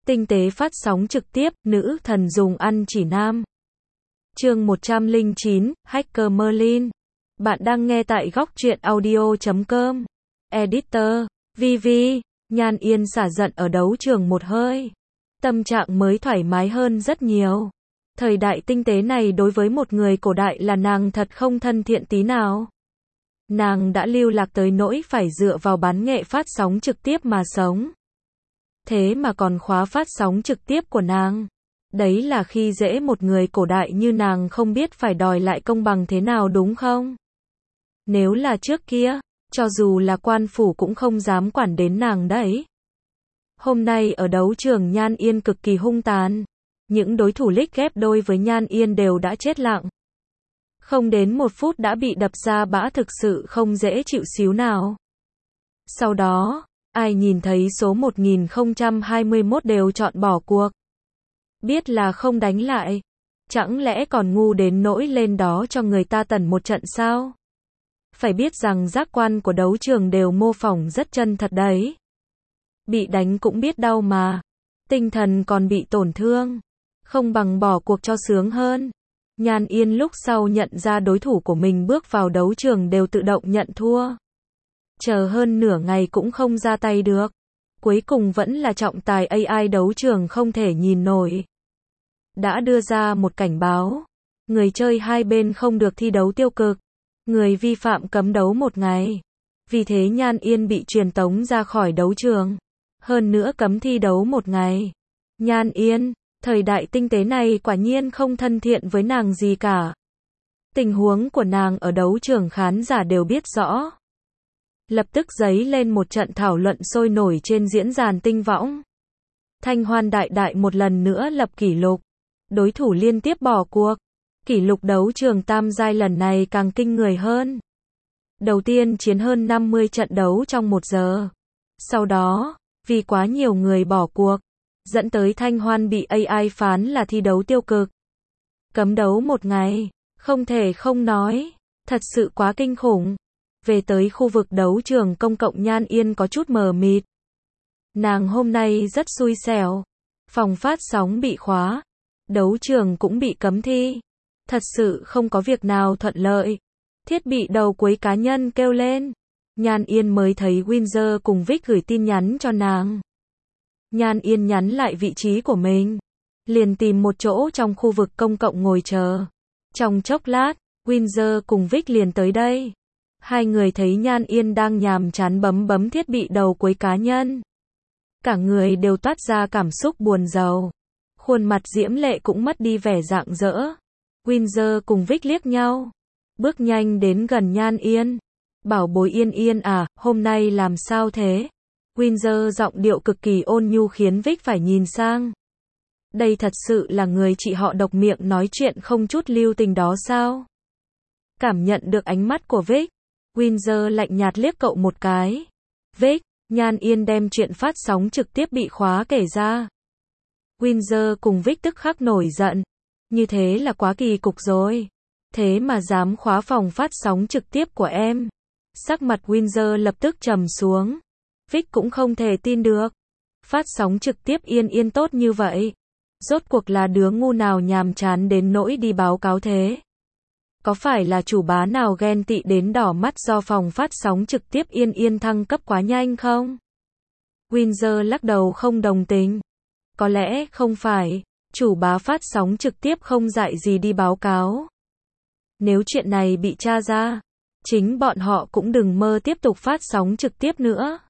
Tinh tế phát sóng trực tiếp, nữ thần dùng ăn chỉ nam. Chương 109, Hacker Merlin. Bạn đang nghe tại góc truyện audio.com. Editor, VV, Nhan Yên xả giận ở đấu trường một hơi. Tâm trạng mới thoải mái hơn rất nhiều. Thời đại tinh tế này đối với một người cổ đại là nàng thật không thân thiện tí nào. Nàng đã lưu lạc tới nỗi phải dựa vào bán nghệ phát sóng trực tiếp mà sống. Thế mà còn khóa phát sóng trực tiếp của nàng. Đấy là khi dễ một người cổ đại như nàng không biết phải đòi lại công bằng thế nào đúng không? Nếu là trước kia, cho dù là quan phủ cũng không dám quản đến nàng đấy. Hôm nay ở đấu trường Nhan Yên cực kỳ hung tàn. Những đối thủ lích ghép đôi với Nhan Yên đều đã chết lặng. Không đến 1 phút đã bị đập ra bã, thực sự không dễ chịu xíu nào. Sau đó, ai nhìn thấy số 1021 đều chọn bỏ cuộc. Biết là không đánh lại. Chẳng lẽ còn ngu đến nỗi lên đó cho người ta tẩn một trận sao? Phải biết rằng giác quan của đấu trường đều mô phỏng rất chân thật đấy. Bị đánh cũng biết đau mà. Tinh thần còn bị tổn thương. Không bằng bỏ cuộc cho sướng hơn. Nhan Yên lúc sau nhận ra đối thủ của mình bước vào đấu trường đều tự động nhận thua. Chờ hơn nửa ngày cũng không ra tay được. Cuối cùng vẫn là trọng tài AI đấu trường không thể nhìn nổi. Đã đưa ra một cảnh báo. Người chơi hai bên không được thi đấu tiêu cực. Người vi phạm cấm đấu 1 ngày. Vì thế Nhan Yên bị truyền tống ra khỏi đấu trường. Hơn nữa cấm thi đấu 1 ngày. Nhan Yên, thời đại tinh tế này quả nhiên không thân thiện với nàng gì cả. Tình huống của nàng ở đấu trường khán giả đều biết rõ. Lập tức dấy lên một trận thảo luận sôi nổi trên diễn đàn tinh võng. Thanh Hoan đại đại một lần nữa lập kỷ lục. Đối thủ liên tiếp bỏ cuộc. Kỷ lục đấu trường tam giai lần này càng kinh người hơn. Đầu tiên chiến hơn 50 trận đấu trong 1 giờ. Sau đó, vì quá nhiều người bỏ cuộc, dẫn tới Thanh Hoan bị AI phán là thi đấu tiêu cực. Cấm đấu 1 ngày, không thể không nói, thật sự quá kinh khủng. Về tới khu vực đấu trường công cộng Nhan Yên có chút mờ mịt. Nàng hôm nay rất xui xẻo. Phòng phát sóng bị khóa. Đấu trường cũng bị cấm thi. Thật sự không có việc nào thuận lợi. Thiết bị đầu cuối cá nhân kêu lên. Nhan Yên mới thấy Windsor cùng Vic gửi tin nhắn cho nàng. Nhan Yên nhắn lại vị trí của mình. Liền tìm một chỗ trong khu vực công cộng ngồi chờ. Trong chốc lát, Windsor cùng Vic liền tới đây. Hai người thấy Nhan Yên đang nhàm chán bấm thiết bị đầu cuối cá nhân. Cả người đều toát ra cảm xúc buồn rầu. Khuôn mặt diễm lệ cũng mất đi vẻ rạng rỡ. Windsor cùng Vic liếc nhau. Bước nhanh đến gần Nhan Yên. Bảo bối Yên Yên à, hôm nay làm sao thế? Windsor giọng điệu cực kỳ ôn nhu khiến Vic phải nhìn sang. Đây thật sự là người chị họ độc miệng nói chuyện không chút lưu tình đó sao? Cảm nhận được ánh mắt của Vic. Windsor lạnh nhạt liếc cậu một cái. Vic, Nhan Yên đem chuyện phát sóng trực tiếp bị khóa kể ra. Windsor cùng Vic tức khắc nổi giận. Như thế là quá kỳ cục rồi. Thế mà dám khóa phòng phát sóng trực tiếp của em. Sắc mặt Windsor lập tức trầm xuống. Vic cũng không thể tin được. Phát sóng trực tiếp Yên Yên tốt như vậy. Rốt cuộc là đứa ngu nào nhàm chán đến nỗi đi báo cáo thế? Có phải là chủ bá nào ghen tị đến đỏ mắt do phòng phát sóng trực tiếp Yên Yên thăng cấp quá nhanh không? Windsor lắc đầu không đồng tình. Có lẽ không phải. Chủ bá phát sóng trực tiếp không dạy gì đi báo cáo. Nếu chuyện này bị tra ra, chính bọn họ cũng đừng mơ tiếp tục phát sóng trực tiếp nữa.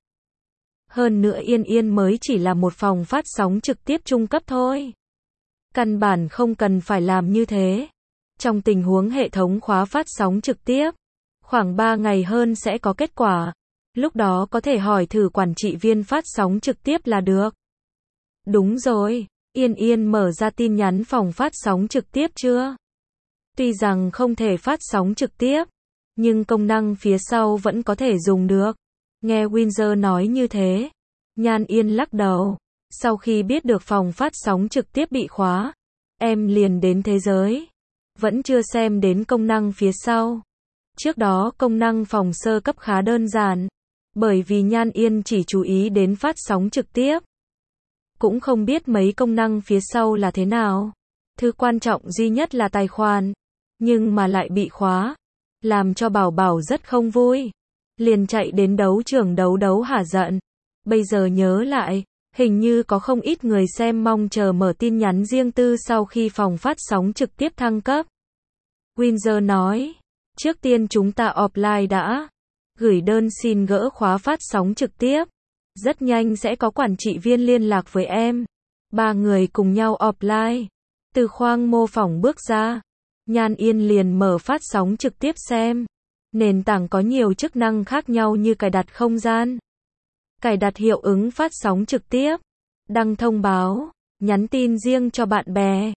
Hơn nữa Yên Yên mới chỉ là một phòng phát sóng trực tiếp trung cấp thôi. Căn bản không cần phải làm như thế. Trong tình huống hệ thống khóa phát sóng trực tiếp, khoảng 3 ngày hơn sẽ có kết quả. Lúc đó có thể hỏi thử quản trị viên phát sóng trực tiếp là được. Đúng rồi, Yên Yên mở ra tin nhắn phòng phát sóng trực tiếp chưa? Tuy rằng không thể phát sóng trực tiếp, nhưng công năng phía sau vẫn có thể dùng được. Nghe Windsor nói như thế, Nhan Yên lắc đầu. Sau khi biết được phòng phát sóng trực tiếp bị khóa, em liền đến thế giới. Vẫn chưa xem đến công năng phía sau. Trước đó công năng phòng sơ cấp khá đơn giản. Bởi vì Nhan Yên chỉ chú ý đến phát sóng trực tiếp. cũng không biết mấy công năng phía sau là thế nào. Thứ quan trọng duy nhất là tài khoản, nhưng mà lại bị khóa, làm cho Bảo Bảo rất không vui. Liền chạy đến đấu trường đấu hả giận. Bây giờ nhớ lại, hình như có không ít người xem mong chờ mở tin nhắn riêng tư sau khi phòng phát sóng trực tiếp thăng cấp. Windsor nói, trước tiên chúng ta offline đã. Gửi đơn xin gỡ khóa phát sóng trực tiếp. Rất nhanh sẽ có quản trị viên liên lạc với em. Ba người cùng nhau offline. Từ khoang mô phỏng bước ra. Nhan Yên liền mở phát sóng trực tiếp xem. Nền tảng có nhiều chức năng khác nhau như cài đặt không gian, cài đặt hiệu ứng phát sóng trực tiếp, đăng thông báo, nhắn tin riêng cho bạn bè.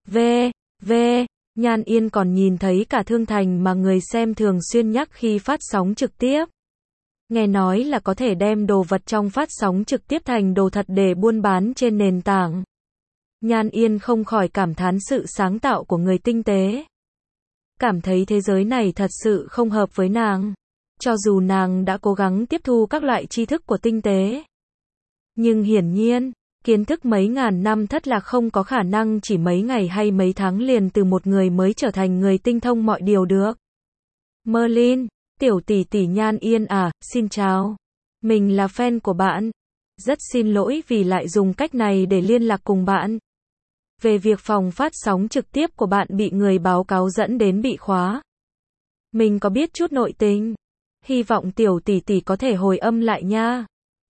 Nhan Yên còn nhìn thấy cả thương thành mà người xem thường xuyên nhắc khi phát sóng trực tiếp. Nghe nói là có thể đem đồ vật trong phát sóng trực tiếp thành đồ thật để buôn bán trên nền tảng. Nhan Yên không khỏi cảm thán sự sáng tạo của người tinh tế. Cảm thấy thế giới này thật sự không hợp với nàng. Cho dù nàng đã cố gắng tiếp thu các loại tri thức của tinh tế. Nhưng hiển nhiên, kiến thức mấy ngàn năm thất lạc không có khả năng chỉ mấy ngày hay mấy tháng liền từ một người mới trở thành người tinh thông mọi điều được. Merlin, tiểu tỷ tỷ Nhan Yên à, xin chào. Mình là fan của bạn. Rất xin lỗi vì lại dùng cách này để liên lạc cùng bạn. Về việc phòng phát sóng trực tiếp của bạn bị người báo cáo dẫn đến bị khóa. Mình có biết chút nội tình. Hy vọng tiểu tỷ tỷ có thể hồi âm lại nha.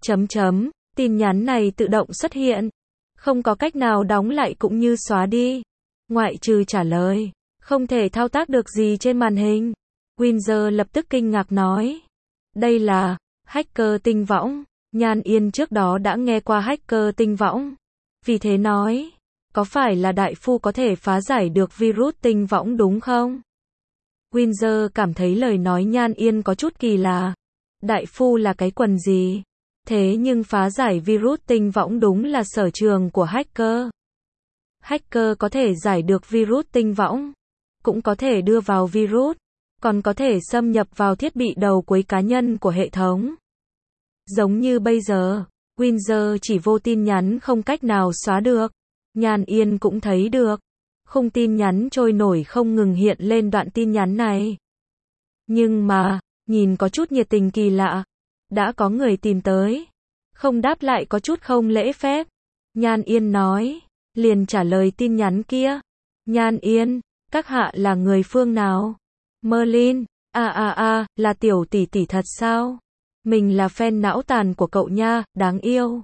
Tin nhắn này tự động xuất hiện. Không có cách nào đóng lại cũng như xóa đi. Ngoại trừ trả lời. Không thể thao tác được gì trên màn hình. Windsor lập tức kinh ngạc nói. Đây là hacker tinh võng. Nhan Yên trước đó đã nghe qua hacker tinh võng. Vì thế nói. Có phải là đại phu có thể phá giải được virus tinh võng đúng không? Windsor cảm thấy lời nói Nhan Yên có chút kỳ lạ. Đại phu là cái quần gì? Thế nhưng phá giải virus tinh võng đúng là sở trường của hacker. Hacker có thể giải được virus tinh võng, cũng có thể đưa vào virus, còn có thể xâm nhập vào thiết bị đầu cuối cá nhân của hệ thống. Giống như bây giờ, Windsor chỉ vô tin nhắn không cách nào xóa được. Nhan Yên cũng thấy được. Khung tin nhắn trôi nổi không ngừng hiện lên đoạn tin nhắn này. Nhưng mà, nhìn có chút nhiệt tình kỳ lạ. Đã có người tìm tới. Không đáp lại có chút không lễ phép. Nhan Yên nói. Liền trả lời tin nhắn kia. Nhan Yên, các hạ là người phương nào? Merlin, là tiểu tỷ tỷ thật sao? Mình là fan não tàn của cậu nha, đáng yêu.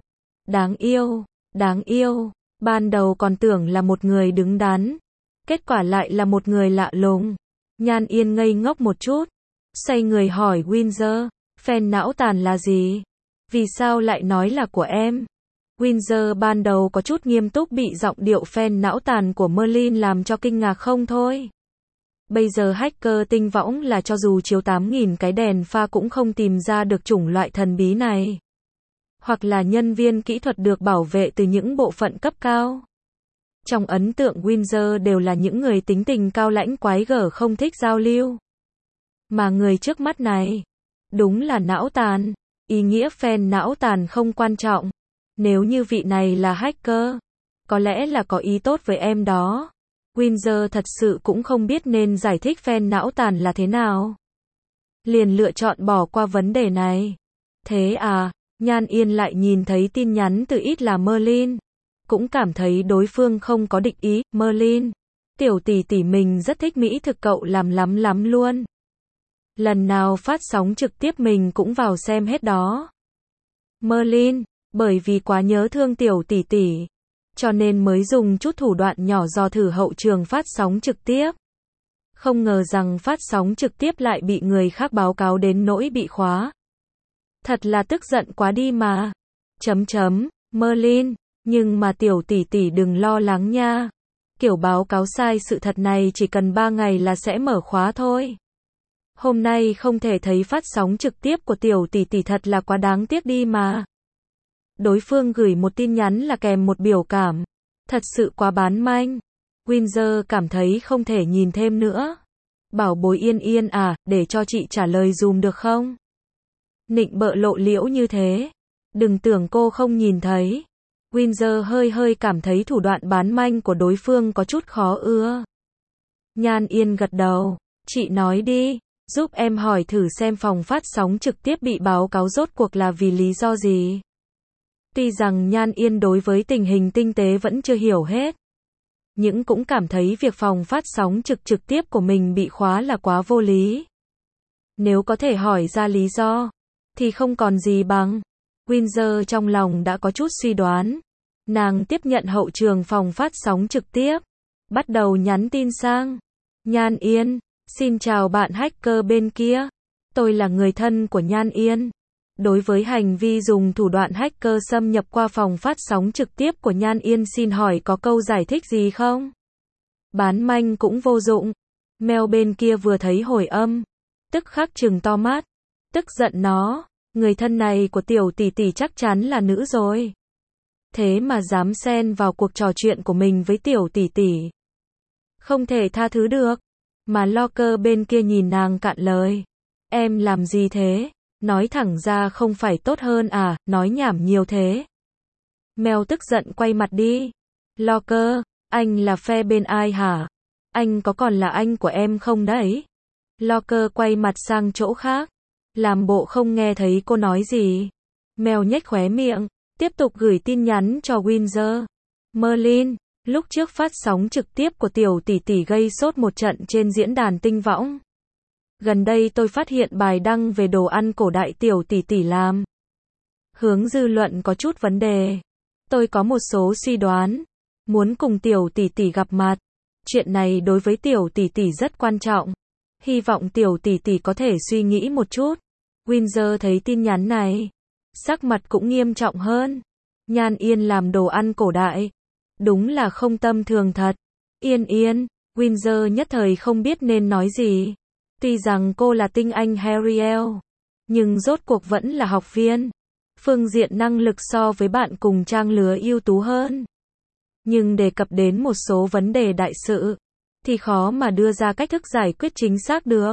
Đáng yêu. Ban đầu còn tưởng là một người đứng đắn. Kết quả lại là một người lạ lùng. Nhan Yên ngây ngốc một chút. Xoay người hỏi Windsor, fan não tàn là gì? Vì sao lại nói là của em? Windsor ban đầu có chút nghiêm túc bị giọng điệu fan não tàn của Merlin làm cho kinh ngạc không thôi. Bây giờ hacker tinh võng là cho dù chiếu 8.000 cái đèn pha cũng không tìm ra được chủng loại thần bí này. Hoặc là nhân viên kỹ thuật được bảo vệ từ những bộ phận cấp cao. Trong ấn tượng Windsor đều là những người tính tình cao lãnh quái gở không thích giao lưu. Mà người trước mắt này, đúng là não tàn. Ý nghĩa fan não tàn không quan trọng. Nếu như vị này là hacker, có lẽ là có ý tốt với em đó. Windsor thật sự cũng không biết nên giải thích fan não tàn là thế nào. Liền lựa chọn bỏ qua vấn đề này. Thế à, Nhan Yên lại nhìn thấy tin nhắn từ ít là Merlin. Cũng cảm thấy đối phương không có địch ý. Merlin, tiểu tỷ tỷ mình rất thích mỹ thực cậu làm lắm luôn. Lần nào phát sóng trực tiếp mình cũng vào xem hết đó. Merlin, bởi vì quá nhớ thương tiểu tỷ tỷ, cho nên mới dùng chút thủ đoạn nhỏ dò thử hậu trường phát sóng trực tiếp. Không ngờ rằng phát sóng trực tiếp lại bị người khác báo cáo đến nỗi bị khóa. Thật là tức giận quá đi mà. Merlin, nhưng mà tiểu tỷ tỷ đừng lo lắng nha. Kiểu báo cáo sai sự thật này chỉ cần 3 ngày là sẽ mở khóa thôi. Hôm nay không thể thấy phát sóng trực tiếp của tiểu tỷ tỷ thật là quá đáng tiếc đi mà. Đối phương gửi một tin nhắn là kèm một biểu cảm. Thật sự quá bán manh. Windsor cảm thấy không thể nhìn thêm nữa. Bảo bối Yên à, để cho chị trả lời dùm được không? Nịnh bợ lộ liễu như thế. Đừng tưởng cô không nhìn thấy. Windsor hơi hơi cảm thấy thủ đoạn bán manh của đối phương có chút khó ưa. Nhan Yên gật đầu. Chị nói đi, giúp em hỏi thử xem phòng phát sóng trực tiếp bị báo cáo rốt cuộc là vì lý do gì. Tuy rằng Nhan Yên đối với tình hình tinh tế vẫn chưa hiểu hết, nhưng cũng cảm thấy việc phòng phát sóng trực tiếp của mình bị khóa là quá vô lý. Nếu có thể hỏi ra lý do, thì không còn gì bằng. Windsor trong lòng đã có chút suy đoán. Nàng tiếp nhận hậu trường phòng phát sóng trực tiếp, bắt đầu nhắn tin sang. Nhan Yên, xin chào bạn hacker bên kia. Tôi là người thân của Nhan Yên. Đối với hành vi dùng thủ đoạn hacker xâm nhập qua phòng phát sóng trực tiếp của Nhan Yên, xin hỏi có câu giải thích gì không? Bán manh cũng vô dụng. Mail bên kia vừa thấy hồi âm, tức khắc trừng to mắt, tức giận nó, người thân này của tiểu tỷ tỷ chắc chắn là nữ rồi. Thế mà dám xen vào cuộc trò chuyện của mình với tiểu tỷ tỷ. Không thể tha thứ được. Mà Locker bên kia nhìn nàng cạn lời. Em làm gì thế? Nói thẳng ra không phải tốt hơn à, nói nhảm nhiều thế. Mel tức giận quay mặt đi. Locker, anh là phe bên ai hả? Anh có còn là anh của em không đấy? Locker quay mặt sang chỗ khác, làm bộ không nghe thấy cô nói gì. Mel nhếch khóe miệng, tiếp tục gửi tin nhắn cho Windsor. Merlin, lúc trước phát sóng trực tiếp của tiểu tỷ tỷ gây sốt một trận trên diễn đàn tinh võng. Gần đây tôi phát hiện bài đăng về đồ ăn cổ đại tiểu tỷ tỷ làm. Hướng dư luận có chút vấn đề. Tôi có một số suy đoán, muốn cùng tiểu tỷ tỷ gặp mặt. Chuyện này đối với tiểu tỷ tỷ rất quan trọng. Hy vọng tiểu tỷ tỷ có thể suy nghĩ một chút. Windsor thấy tin nhắn này, sắc mặt cũng nghiêm trọng hơn. Nhan Yên làm đồ ăn cổ đại, đúng là không tầm thường thật. Yên, Windsor nhất thời không biết nên nói gì. Tuy rằng cô là tinh anh Harriel, nhưng rốt cuộc vẫn là học viên. Phương diện năng lực so với bạn cùng trang lứa ưu tú hơn. Nhưng đề cập đến một số vấn đề đại sự, thì khó mà đưa ra cách thức giải quyết chính xác được.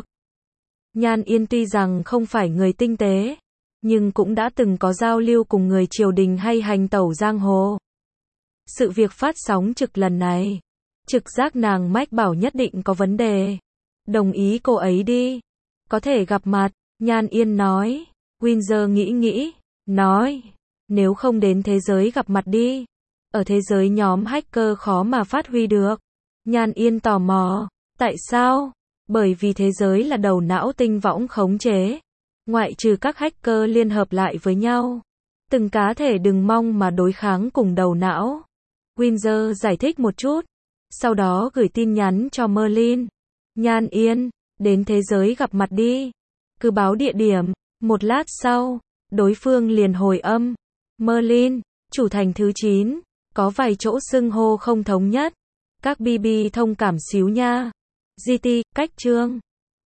Nhan Yên tuy rằng không phải người tinh tế, nhưng cũng đã từng có giao lưu cùng người triều đình hay hành tẩu giang hồ. Sự việc phát sóng trực lần này, trực giác nàng mách bảo nhất định có vấn đề. Đồng ý cô ấy đi. Có thể gặp mặt, Nhan Yên nói. Windsor nghĩ, nói. Nếu không đến thế giới gặp mặt đi. Ở thế giới nhóm hacker khó mà phát huy được. Nhan Yên tò mò. Tại sao? Bởi vì thế giới là đầu não tinh võng khống chế. Ngoại trừ các hacker liên hợp lại với nhau, từng cá thể đừng mong mà đối kháng cùng đầu não. Windsor giải thích một chút, sau đó gửi tin nhắn cho Merlin. Nhan Yên, đến thế giới gặp mặt đi. Cứ báo địa điểm. Một lát sau, đối phương liền hồi âm. Merlin, chủ thành thứ 9, có vài chỗ xưng hô không thống nhất. Các BB thông cảm xíu nha. GT, cách chương.